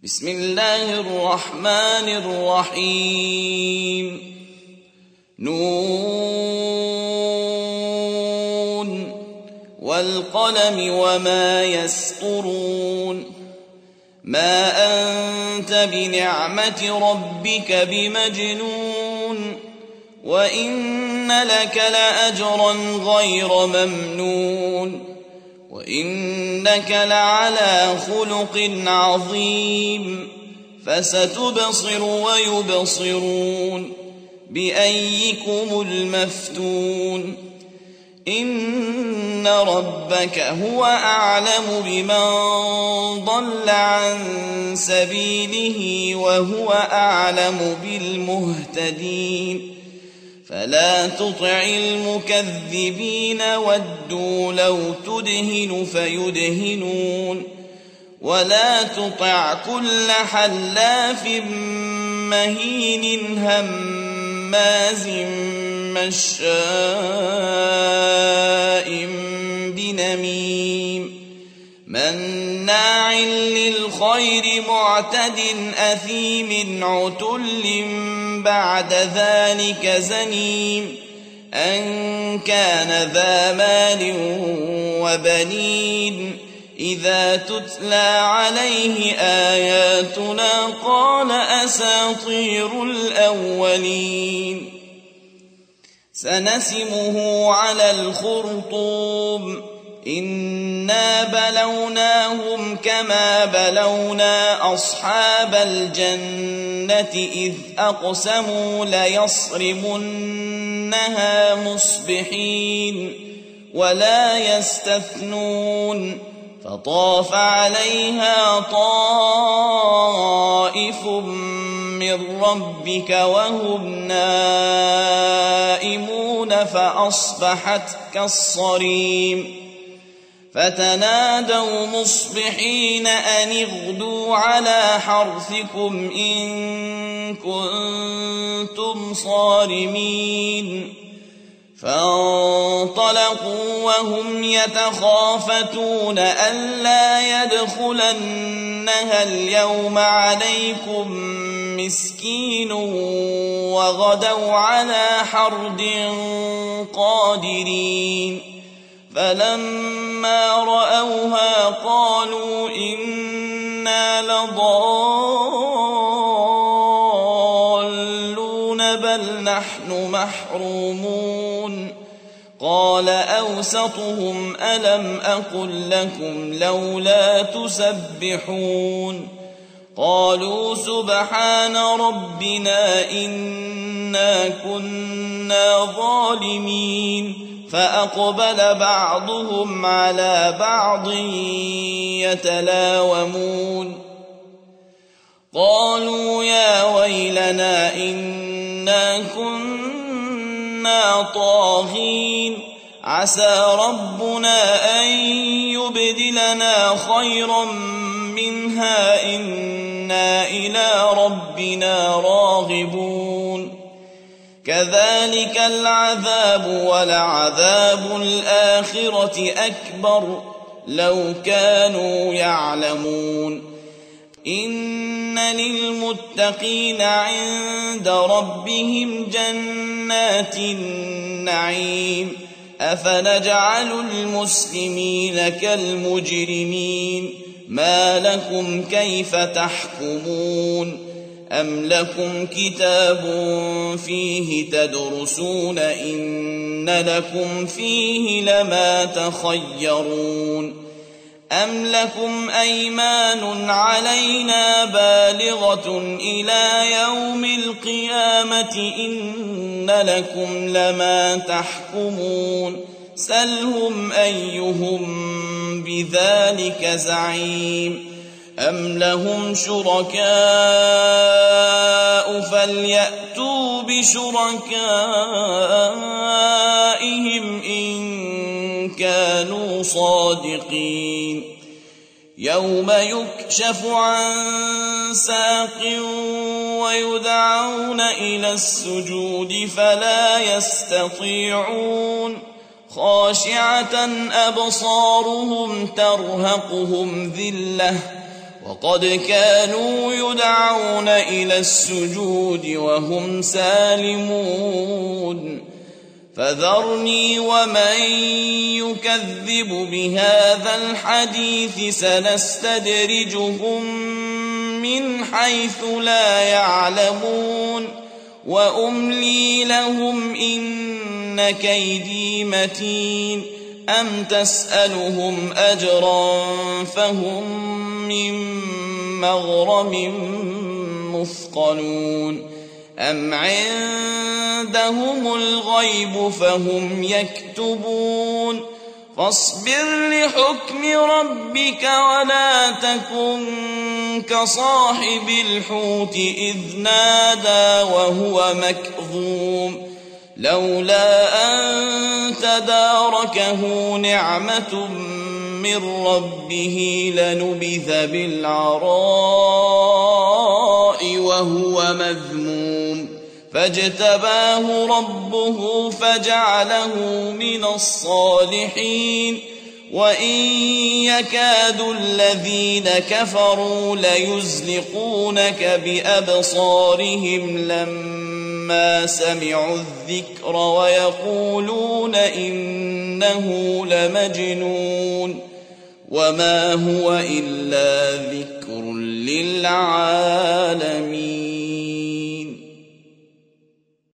بسم الله الرحمن الرحيم نون والقلم وما يسطرون ما أنت بنعمة ربك بمجنون وإن لك لأجرا غير ممنون وإنك لعلى خلق عظيم فستبصر ويبصرون بأيكم المفتون إن ربك هو أعلم بمن ضل عن سبيله وهو أعلم بالمهتدين فلا تطع المكذبين ودوا لو تدهن فيدهنون ولا تطع كل حلاف مهين هماز مشاء بنميم مناع للخير معتد أثيم عتل بعد ذلك زنيم أن كان ذا مال وبنين إذا تتلى عليه آياتنا قال أساطير الأولين سنسمه على الخرطوم إنا بلوناهم كما بلونا أصحاب الجنة إذ أقسموا ليصرمنها مصبحين ولا يستثنون فطاف عليها طائف من ربك وهم نائمون فأصبحت كالصريم فتنادوا مصبحين أن اغدوا على حرثكم إن كنتم صارمين فانطلقوا وهم يتخافتون ألا يدخلنها اليوم عليكم مسكين وغدوا على حرد قادرين فلما رأوها قالوا إنا لضالون بل نحن محرومون قال أوسطهم ألم أقل لكم لولا تسبحون قالوا سبحان ربنا إنا كنا ظالمين فأقبل بعضهم على بعض يتلاومون قالوا يا ويلنا إنا كنا طاغين عسى ربنا أن يبدلنا خيرا منها إنا إلى ربنا راغبون كذلك العذاب ولعذاب الآخرة أكبر لو كانوا يعلمون إن للمتقين عند ربهم جنات النعيم أفنجعل المسلمين كالمجرمين ما لكم كيف تحكمون أم لكم كتاب فيه تدرسون إن لكم فيه لما تخيرون أم لكم أيمان علينا بالغة إلى يوم القيامة إن لكم لما تحكمون سلهم أيهم بذلك زعيم أم لهم شركاء فليأتوا بشركائهم إن كانوا صادقين يوم يكشف عن ساق ويدعون إلى السجود فلا يستطيعون خاشعة أبصارهم ترهقهم ذلة وقد كانوا يدعون إلى السجود وهم سالمون فذرني ومن يكذب بهذا الحديث سنستدرجهم من حيث لا يعلمون وأملي لهم إن كيدي متين أم تسألهم أجرا فهم من مغرم مثقلون أم عندهم الغيب فهم يكتبون فاصبر لحكم ربك ولا تكن كصاحب الحوت إذ نادى وهو مكظوم لولا أن تداركه نعمة من ربه لنبذ بالعراء وهو مذموم فاجتباه ربه فجعله من الصالحين وإن يكاد الذين كفروا ليزلقونك بأبصارهم لما سمعوا الذكر ويقولون إنه لمجنون وما هو إلا ذكر للعالمين.